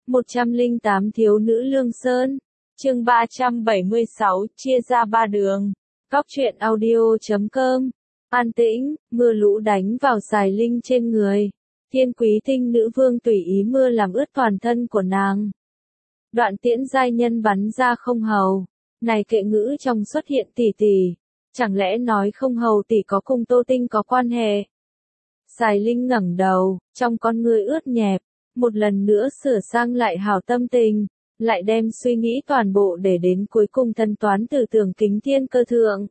108 thiếu nữ Lương Sơn. Chương 376, chia ra ba đường. Góc truyện audio.com. An tĩnh, mưa lũ đánh vào Sài Linh trên người. Thiên quý tinh nữ vương tùy ý mưa làm ướt toàn thân của nàng. Đoạn tiễn giai nhân bắn ra không hầu. Này kệ ngữ trong xuất hiện tỷ tỷ. Chẳng lẽ nói không hầu tỷ có cùng Tô Tinh có quan hệ? Sài Linh ngẩng đầu, trong con ngươi ướt nhẹp. Một lần nữa sửa sang lại hảo tâm tình, lại đem suy nghĩ toàn bộ để đến cuối cùng thân toán từ tưởng kính thiên cơ thượng.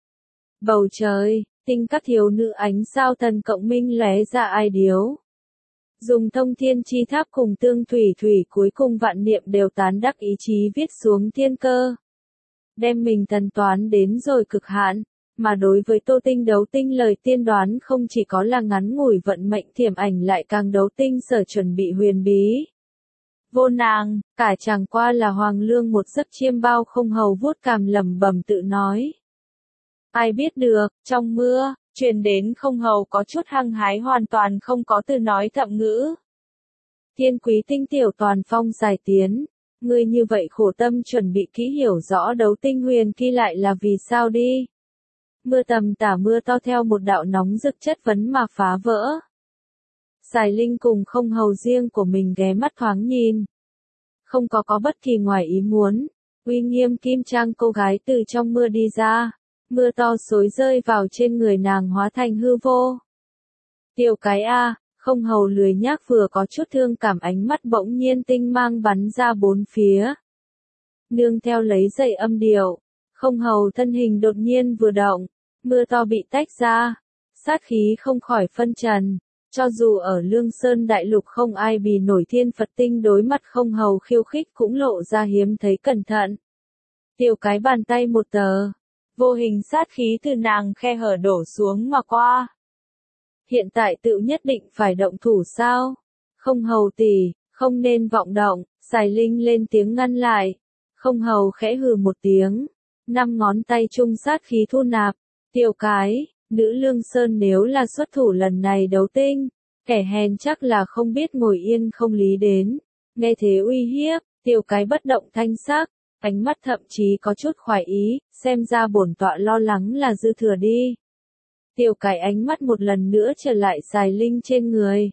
Bầu trời, tinh các thiếu nữ ánh sao thần cộng minh lóe ra ai điếu. Dùng thông thiên chi tháp cùng tương thủy thủy cuối cùng vạn niệm đều tán đắc ý chí viết xuống thiên cơ. Đem mình thần toán đến rồi cực hạn. Mà đối với Tô Tinh đấu tinh lời tiên đoán không chỉ có là ngắn ngủi vận mệnh thiểm ảnh lại càng đấu tinh sở chuẩn bị huyền bí. Vô nàng, cả chẳng qua là hoàng lương một giấc chiêm bao không hầu vuốt cằm lẩm bẩm tự nói. Ai biết được, trong mưa, truyền đến không hầu có chút hăng hái hoàn toàn không có từ nói thậm ngữ. Thiên quý tinh tiểu toàn phong giải tiến, ngươi như vậy khổ tâm chuẩn bị kỹ hiểu rõ đấu tinh huyền kỳ lại là vì sao đi. Mưa tầm tả mưa to theo một đạo nóng rực chất vấn mà phá vỡ. Sài Linh cùng không hầu riêng của mình ghé mắt thoáng nhìn. Không có bất kỳ ngoài ý muốn. Uy nghiêm kim trang cô gái từ trong mưa đi ra. Mưa to xối rơi vào trên người nàng hóa thành hư vô. Tiểu cái a, không hầu lười nhác vừa có chút thương cảm ánh mắt bỗng nhiên tinh mang bắn ra bốn phía. Nương theo lấy dậy âm điệu. Không hầu thân hình đột nhiên vừa động. Mưa to bị tách ra, sát khí không khỏi phân trần, cho dù ở Lương Sơn đại lục không ai bì nổi thiên Phật tinh đối mặt không hầu khiêu khích cũng lộ ra hiếm thấy cẩn thận. Tiểu cái bàn tay một tờ, vô hình sát khí từ nàng khe hở đổ xuống mà qua. Hiện tại tự nhất định phải động thủ sao? Không hầu tỷ, không nên vọng động, Sài Linh lên tiếng ngăn lại. Không hầu khẽ hừ một tiếng, 5 ngón tay chung sát khí thu nạp. Tiểu cái, nữ Lương Sơn nếu là xuất thủ lần này đấu tinh, kẻ hèn chắc là không biết ngồi yên không lý đến. Nghe thế uy hiếp, tiểu cái bất động thanh sắc, ánh mắt thậm chí có chút khoái ý, xem ra bổn tọa lo lắng là dư thừa đi. Tiểu cái ánh mắt một lần nữa trở lại Sài Linh trên người.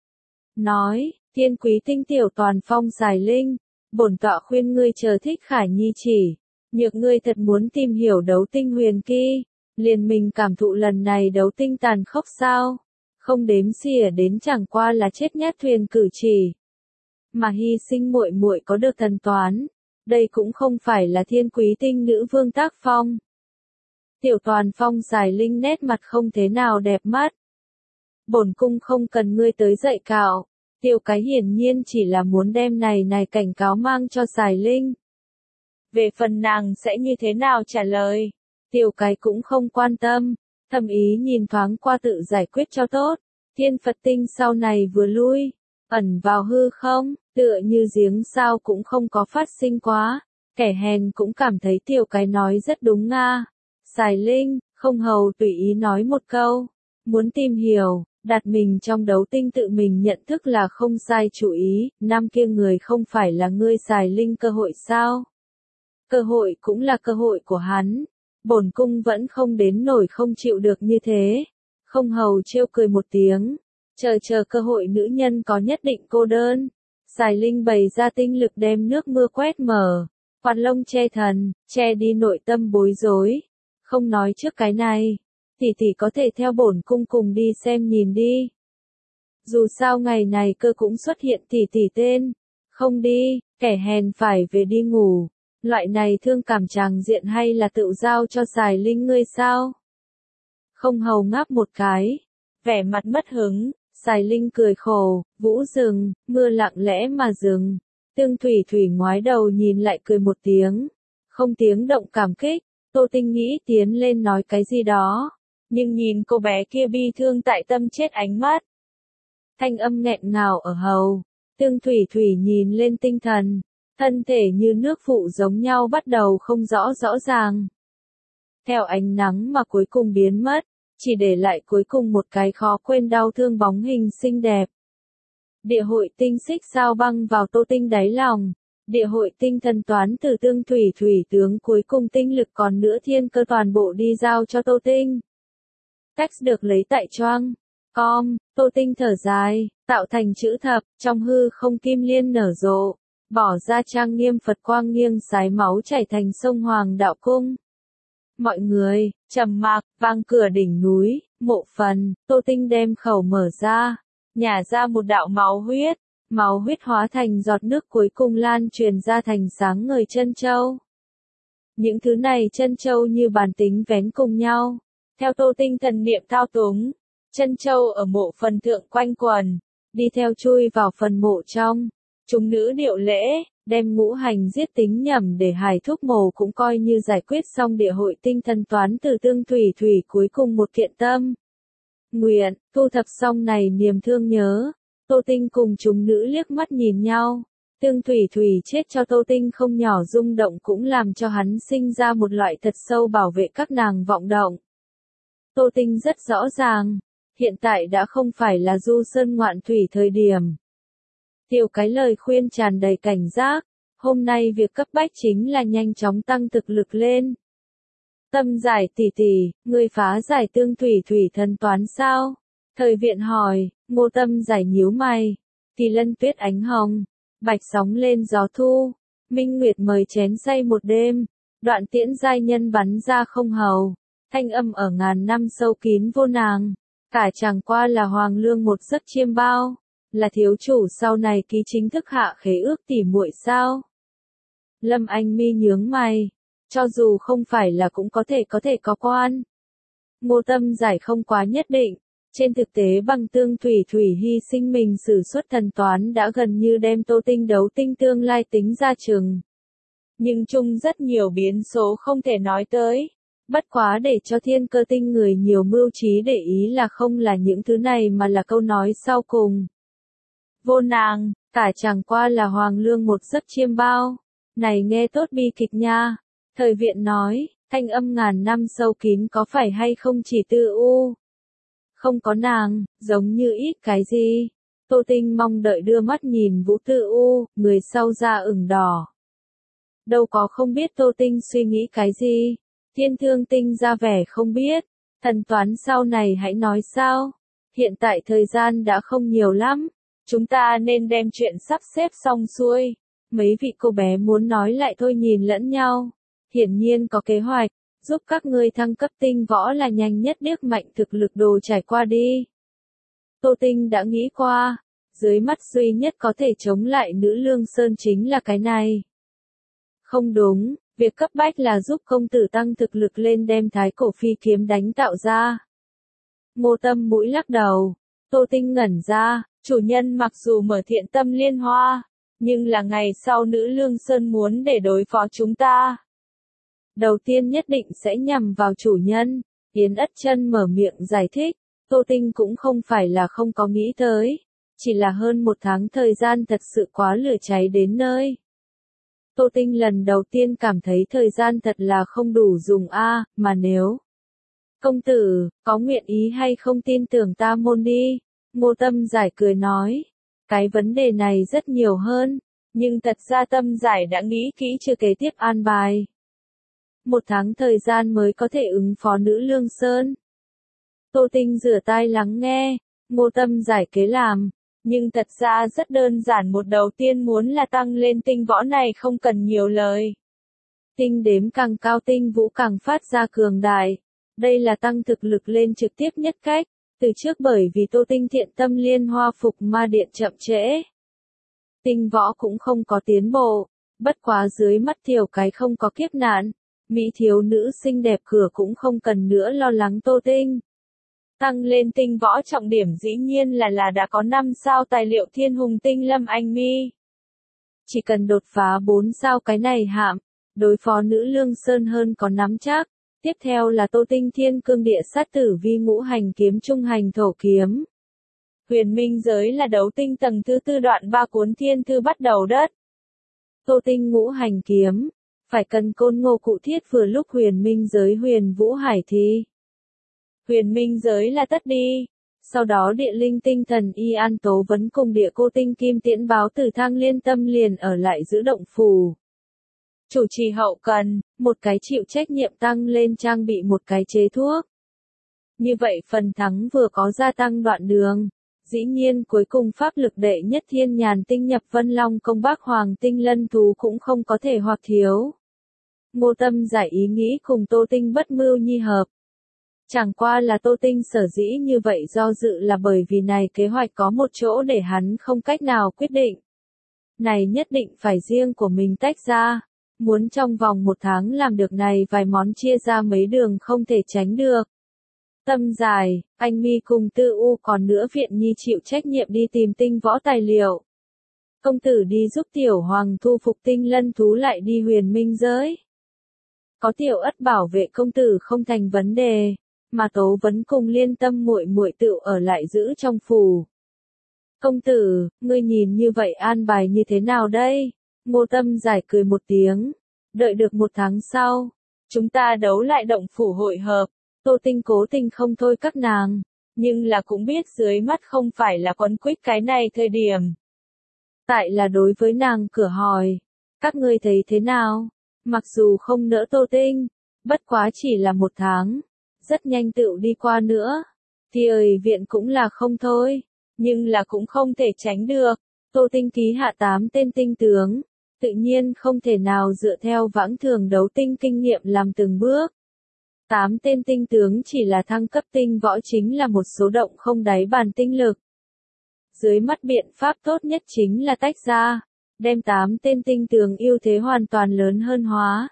Nói, thiên quý tinh tiểu toàn phong Sài Linh, bổn tọa khuyên ngươi chờ thích khả nhi chỉ, nhược ngươi thật muốn tìm hiểu đấu tinh huyền kỳ. Liền mình cảm thụ lần này đấu tinh tàn khốc sao? Không đếm xỉa đến chẳng qua là chết nhát thuyền cử chỉ. Mà hy sinh muội muội có được thần toán. Đây cũng không phải là thiên quý tinh nữ vương tác phong. Tiểu toàn phong Sài Linh nét mặt không thế nào đẹp mắt. Bổn cung không cần ngươi tới dạy cạo. Tiểu cái hiển nhiên chỉ là muốn đem này cảnh cáo mang cho Sài Linh. Về phần nàng sẽ như thế nào trả lời? Tiểu cái cũng không quan tâm, thầm ý nhìn thoáng qua tự giải quyết cho tốt. Thiên Phật tinh sau này vừa lui, ẩn vào hư không, tựa như giếng sao cũng không có phát sinh quá. Kẻ hèn cũng cảm thấy tiểu cái nói rất đúng nga. Sài Linh, không hầu tùy ý nói một câu. Muốn tìm hiểu, đặt mình trong đấu tinh tự mình nhận thức là không sai chủ ý. Năm kia người không phải là ngươi Sài Linh cơ hội sao? Cơ hội cũng là cơ hội của hắn. Bổn cung vẫn không đến nổi không chịu được như thế. Không hầu trêu cười một tiếng. Chờ cơ hội nữ nhân có nhất định cô đơn. Sài Linh bày ra tinh lực đem nước mưa quét mở. Quạt lông che thần, che đi nội tâm bối rối. Không nói trước cái này. Tỷ có thể theo bổn cung cùng đi xem nhìn đi. Dù sao ngày này cơ cũng xuất hiện tỷ tên. Không đi, kẻ hèn phải về đi ngủ. Loại này thương cảm tràng diện hay là tự giao cho Sài Linh ngươi sao? Không hầu ngáp một cái. Vẻ mặt mất hứng, Sài Linh cười khổ, vũ dừng, mưa lặng lẽ mà dừng. Tương thủy thủy ngoái đầu nhìn lại cười một tiếng. Không tiếng động cảm kích, Tô Tinh nghĩ tiến lên nói cái gì đó. Nhưng nhìn cô bé kia bi thương tại tâm chết ánh mắt. Thanh âm nghẹn ngào ở hầu. Tương thủy thủy nhìn lên tinh thần. Thân thể như nước phụ giống nhau bắt đầu không rõ ràng. Theo ánh nắng mà cuối cùng biến mất, chỉ để lại cuối cùng một cái khó quên đau thương bóng hình xinh đẹp. Địa hội tinh xích sao băng vào Tô Tinh đáy lòng. Địa hội tinh thần toán từ tương thủy thủy tướng cuối cùng tinh lực còn nữa thiên cơ toàn bộ đi giao cho Tô Tinh. Text được lấy tại choang. Com, Tô Tinh thở dài, tạo thành chữ thập, trong hư không kim liên nở rộ, bỏ ra trang nghiêm Phật quang nghiêng sái máu chảy thành sông Hoàng Đạo Cung. Mọi người, trầm mặc, vang cửa đỉnh núi, mộ phần, Tô Tinh đem khẩu mở ra, nhả ra một đạo máu huyết hóa thành giọt nước cuối cùng lan truyền ra thành sáng ngời chân châu. Những thứ này chân châu như bàn tính vén cùng nhau, theo Tô Tinh thần niệm thao túng, chân châu ở mộ phần thượng quanh quần, đi theo chui vào phần mộ trong. Chúng nữ điệu lễ, đem ngũ hành giết tính nhầm để hài thúc mồ cũng coi như giải quyết xong địa hội tinh thần toán từ tương thủy thủy cuối cùng một kiện tâm. Nguyện, thu thập xong này niềm thương nhớ, Tô Tinh cùng chúng nữ liếc mắt nhìn nhau. Tương thủy thủy chết cho Tô Tinh không nhỏ rung động cũng làm cho hắn sinh ra một loại thật sâu bảo vệ các nàng vọng động. Tô Tinh rất rõ ràng, hiện tại đã không phải là du sơn ngoạn thủy thời điểm. Tiểu cái lời khuyên tràn đầy cảnh giác, hôm nay việc cấp bách chính là nhanh chóng tăng thực lực lên. Tâm giải tỷ tỷ, ngươi phá giải tương thủy thủy thần toán sao? Thời viện hỏi, Ngô Tâm giải nhíu mày. Kỳ lân tuyết ánh hồng, bạch sóng lên gió thu, minh nguyệt mời chén say một đêm, đoạn tiễn giai nhân bắn ra không hầu, thanh âm ở ngàn năm sâu kín vô nàng, cả chẳng qua là hoàng lương một giấc chiêm bao, là thiếu chủ sau này ký chính thức hạ khế ước tỉ muội sao? Lâm Anh Mi nhướng mày, cho dù không phải là cũng có thể có quan. Ngô Tâm giải không quá nhất định. Trên thực tế bằng tương thủy thủy hy sinh mình sử xuất thần toán đã gần như đem Tô Tinh đấu tinh tương lai tính ra chừng. Nhưng chung rất nhiều biến số không thể nói tới. Bất quá để cho thiên cơ tinh người nhiều mưu trí để ý là không là những thứ này mà là câu nói sau cùng. Vô nàng, cả chẳng qua là hoàng lương một giấc chiêm bao. Này nghe tốt bi kịch nha. Thời viện nói, thanh âm ngàn năm sâu kín có phải hay không chỉ tư u. Không có nàng, giống như ít cái gì. Tô Tinh mong đợi đưa mắt nhìn Vũ Tư U, người sau da ửng đỏ. Đâu có không biết Tô Tinh suy nghĩ cái gì. Thiên Thương Tinh ra vẻ không biết. Thần toán sau này hãy nói sao. Hiện tại thời gian đã không nhiều lắm. Chúng ta nên đem chuyện sắp xếp xong xuôi. Mấy vị cô bé muốn nói lại thôi nhìn lẫn nhau. Hiển nhiên có kế hoạch. Giúp các ngươi thăng cấp tinh võ là nhanh nhất điếc mạnh thực lực đồ trải qua đi. Tô Tinh đã nghĩ qua, dưới mắt duy nhất có thể chống lại nữ lương sơn chính là cái này. Không đúng, việc cấp bách là giúp công tử tăng thực lực lên đem thái cổ phi kiếm đánh tạo ra. Ngô Tâm mũi lắc đầu, Tô Tinh ngẩn ra, chủ nhân mặc dù mở thiện tâm liên hoa, nhưng là ngày sau nữ lương sơn muốn để đối phó chúng ta. Đầu tiên nhất định sẽ nhằm vào chủ nhân, Yến Ất Chân mở miệng giải thích, Tô Tinh cũng không phải là không có nghĩ tới, chỉ là hơn một tháng thời gian thật sự quá lửa cháy đến nơi. Tô Tinh lần đầu tiên cảm thấy thời gian thật là không đủ dùng mà nếu. Công tử, có nguyện ý hay không tin tưởng ta môn đi, Ngô Tâm giải cười nói, cái vấn đề này rất nhiều hơn, nhưng thật ra Tâm giải đã nghĩ kỹ chưa kế tiếp an bài. 1 tháng thời gian mới có thể ứng phó nữ lương sơn. Tô Tinh rửa tai lắng nghe, Ngô Tâm giải kế làm, nhưng thật ra rất đơn giản một đầu tiên muốn là tăng lên tinh võ này không cần nhiều lời. Tinh đếm càng cao tinh vũ càng phát ra cường đại, đây là tăng thực lực lên trực tiếp nhất cách, từ trước bởi vì Tô Tinh thiện tâm liên hoa phục ma điện chậm trễ. Tinh võ cũng không có tiến bộ, bất quá dưới mắt Thiểu cái không có kiếp nạn. Mỹ thiếu nữ xinh đẹp cửa cũng không cần nữa lo lắng Tô Tinh. Tăng lên tinh võ trọng điểm dĩ nhiên là đã có 5 sao tài liệu thiên hùng tinh Lâm Anh Mi. Chỉ cần đột phá 4 sao cái này hạm, đối phó nữ lương sơn hơn có nắm chắc. Tiếp theo là Tô Tinh thiên cương địa sát tử vi ngũ hành kiếm trung hành thổ kiếm. Huyền minh giới là đấu tinh tầng thứ 4 đoạn 3 cuốn thiên thư bắt đầu đất. Tô Tinh ngũ hành kiếm. Phải cần côn ngô cụ thiết vừa lúc huyền minh giới huyền vũ hải thì. Huyền minh giới là tất đi. Sau đó địa linh tinh thần Y An Tố Vấn cùng địa cô tinh kim tiễn báo từ Thang Liên Tâm liền ở lại giữ động phủ. Chủ trì hậu cần, một cái chịu trách nhiệm tăng lên trang bị một cái chế thuốc. Như vậy phần thắng vừa có gia tăng đoạn đường. Dĩ nhiên cuối cùng pháp lực đệ nhất thiên nhàn tinh nhập Vân Long công Bắc Hoàng tinh lân thú cũng không có thể hoặc thiếu. Ngô Tâm giải ý nghĩ cùng Tô Tinh bất mưu nhi hợp. Chẳng qua là Tô Tinh sở dĩ như vậy do dự là bởi vì này kế hoạch có một chỗ để hắn không cách nào quyết định. Này nhất định phải riêng của mình tách ra. Muốn trong vòng 1 tháng làm được này vài món chia ra mấy đường không thể tránh được. Tâm dài, anh Mi cùng Tư U còn nữa Viện Nhi chịu trách nhiệm đi tìm tinh võ tài liệu. Công tử đi giúp Tiểu Hoàng thu phục tinh lân thú lại đi huyền minh giới. Có Tiểu Ất bảo vệ công tử không thành vấn đề, mà Tố Vấn cùng Liên Tâm muội muội tự ở lại giữ trong phủ. Công tử, ngươi nhìn như vậy an bài như thế nào đây? Ngô Tâm giải cười một tiếng. Đợi được 1 tháng sau, chúng ta đấu lại động phủ hội hợp. Tô Tinh cố tình không thôi các nàng, nhưng là cũng biết dưới mắt không phải là quấn quýt cái này thời điểm. Tại là đối với nàng cửa hỏi, các ngươi thấy thế nào? Mặc dù không nỡ Tô Tinh, bất quá chỉ là 1 tháng, rất nhanh tựu đi qua nữa. Thì ơi viện cũng là không thôi, nhưng là cũng không thể tránh được. Tô Tinh ký hạ 8 tên tinh tướng, tự nhiên không thể nào dựa theo vãng thường đấu tinh kinh nghiệm làm từng bước. 8 tên tinh tướng chỉ là thăng cấp tinh võ chính là một số động không đáy bàn tinh lực. Dưới mắt biện pháp tốt nhất chính là tách ra, đem 8 tên tinh tướng ưu thế hoàn toàn lớn hơn hóa.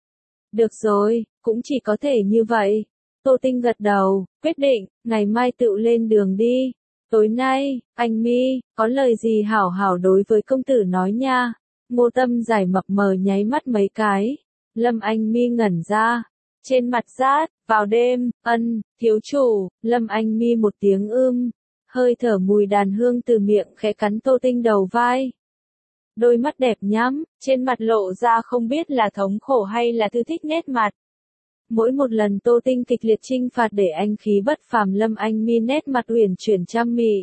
Được rồi, cũng chỉ có thể như vậy. Tô Tinh gật đầu, quyết định, ngày mai tự lên đường đi. Tối nay, anh Mi, có lời gì hảo hảo đối với công tử nói nha. Ngô Tâm giải mập mờ nháy mắt mấy cái. Lâm Anh Mi ngẩn ra. Trên mặt rát, vào đêm, thiếu chủ, Lâm Anh Mi một tiếng hơi thở mùi đàn hương từ miệng khẽ cắn Tô Tinh đầu vai. Đôi mắt đẹp nhắm, trên mặt lộ ra không biết là thống khổ hay là thư thích nét mặt. Mỗi một lần Tô Tinh kịch liệt chinh phạt để anh khí bất phàm Lâm Anh Mi nét mặt uyển chuyển trăm mị.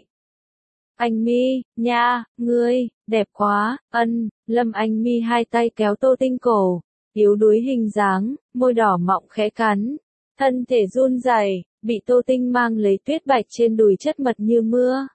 Anh Mi, nha, ngươi, đẹp quá, Lâm Anh Mi hai tay kéo Tô Tinh cổ. Yếu đuối hình dáng, môi đỏ mọng khẽ cắn, thân thể run rẩy, bị Tô Tinh mang lấy tuyết bạch trên đùi chất mật như mưa.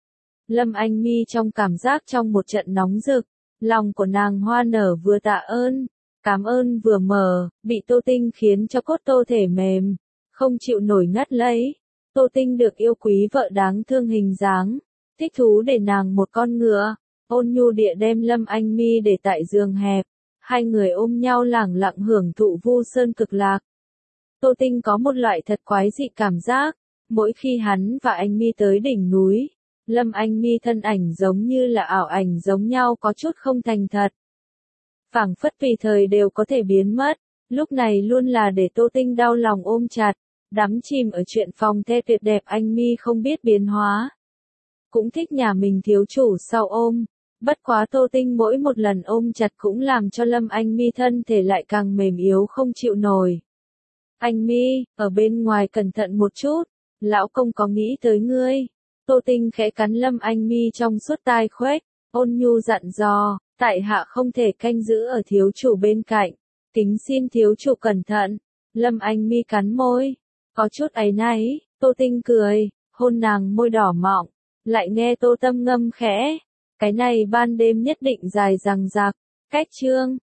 Lâm Anh Mi trong cảm giác trong một trận nóng rực, lòng của nàng hoa nở vừa tạ ơn, cảm ơn vừa mờ, bị Tô Tinh khiến cho cốt tô thể mềm, không chịu nổi ngất lấy. Tô Tinh được yêu quý vợ đáng thương hình dáng, thích thú để nàng một con ngựa, ôn nhu địa đem Lâm Anh Mi để tại giường hẹp. Hai người ôm nhau lẳng lặng hưởng thụ vu sơn cực lạc. Tô Tinh có một loại thật quái dị cảm giác, mỗi khi hắn và anh Mi tới đỉnh núi, Lâm Anh Mi thân ảnh giống như là ảo ảnh giống nhau có chút không thành thật. Phảng phất tùy thời đều có thể biến mất, lúc này luôn là để Tô Tinh đau lòng ôm chặt, đắm chìm ở chuyện phòng the tuyệt đẹp anh Mi không biết biến hóa. Cũng thích nhà mình thiếu chủ sau ôm. Bất quá Tô Tinh mỗi một lần ôm chặt cũng làm cho Lâm Anh Mi thân thể lại càng mềm yếu không chịu nổi. Anh Mi, ở bên ngoài cẩn thận một chút, lão công có nghĩ tới ngươi. Tô Tinh khẽ cắn Lâm Anh Mi trong suốt tai khuếch, ôn nhu dặn dò, tại hạ không thể canh giữ ở thiếu chủ bên cạnh, kính xin thiếu chủ cẩn thận. Lâm Anh Mi cắn môi, có chút áy náy, Tô Tinh cười, hôn nàng môi đỏ mọng, lại nghe Tô Tâm ngâm khẽ. Cái này ban đêm nhất định dài dằng dặc, cách chương.